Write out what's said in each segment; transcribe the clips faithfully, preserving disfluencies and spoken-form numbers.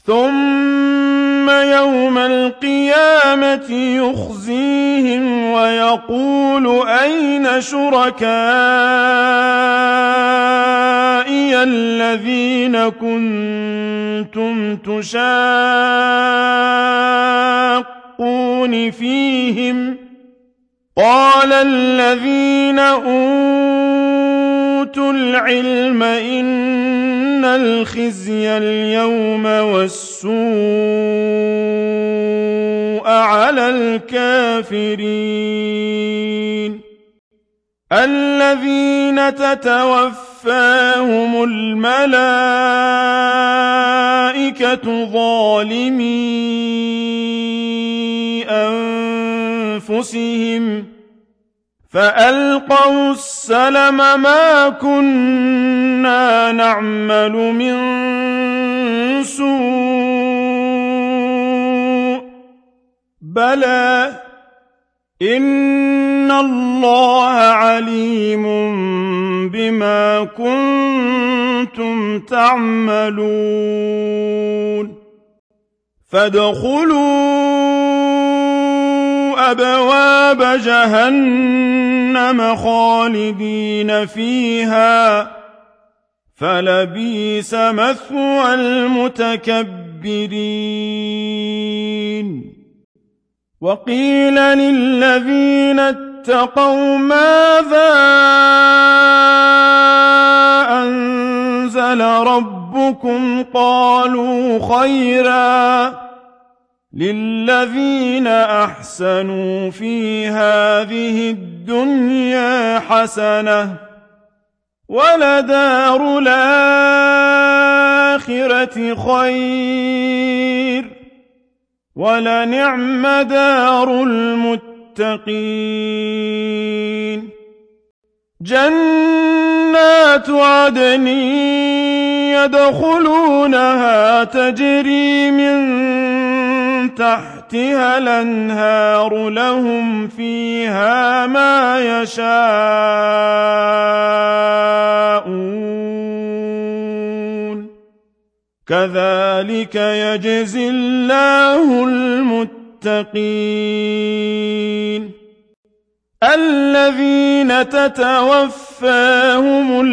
ثم يوم القيامة يخزيهم ويقول أين شركائي الذين كنتم تشاقون فيهم قال الذين أوتوا العلم إن الخزي اليوم والسوء على الكافرين الذين تتوفاهم الملائكة ظالمي أنفسهم فألقوا السلم ما كنا نعمل من سوء بلى إن الله عليم بما كنتم تعملون فادخلوا أبواب جهنم خالدين فيها فلبئس مثوى المتكبرين وقيل للذين اتقوا ماذا أنزل ربكم قالوا خيرا للذين أحسنوا في هذه الدنيا حسنة ولدار الآخرة خير ولنعم دار المتقين جنات عدن يدخلونها تجري من تحتها الأنهار لهم فيها ما يشاءون كذلك يجزي الله المتقين الذين تتوفاهم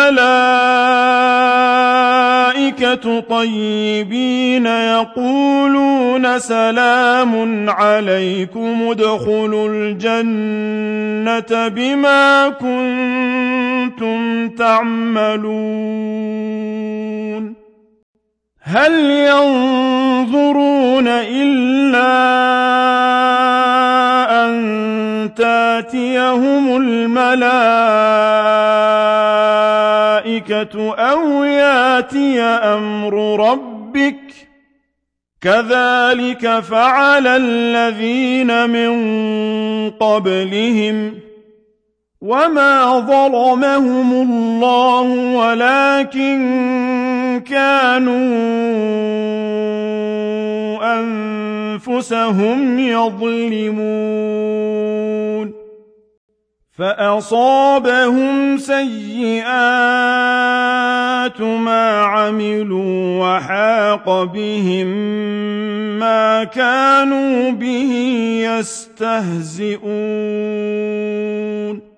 الملائكة طيبين يقولون سلام عليكم ادخلوا الجنة بما كنتم تعملون هل ينظرون إلا أن تأتيهم الملائكة أو يأتي أمر ربك كذلك فعل الذين من قبلهم وما ظلمهم الله ولكن كانوا أنفسهم يظلمون فأصابهم سيئات ما عملوا وحاق بهم ما كانوا به يستهزئون